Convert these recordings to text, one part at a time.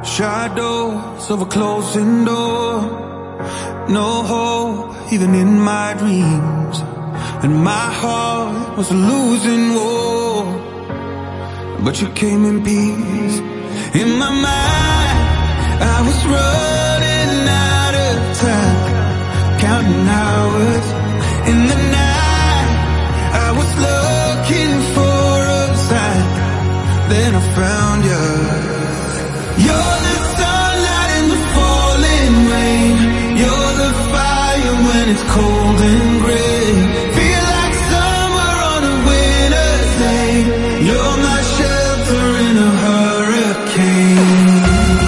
Shadows of a closing door, no hope even in my dreams, and my heart was a losing war. But you came in peace. In my mind, I was running out of time, counting hours. In the night, I was looking for a sign. Then I found you. You're the sunlight in the falling rain. You're the fire when it's cold and gray. Feel like summer on a winter's day. You're my shelter in a hurricane.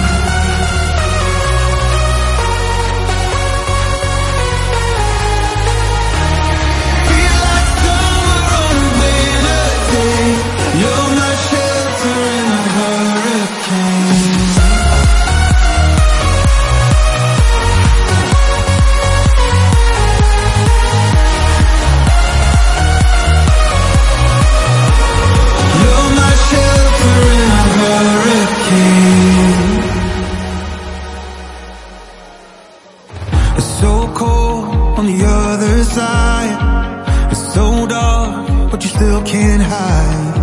Feel like summer on a winter's day. You're my shelter in a hurricane. On the other side, it's so dark, but you still can't hide.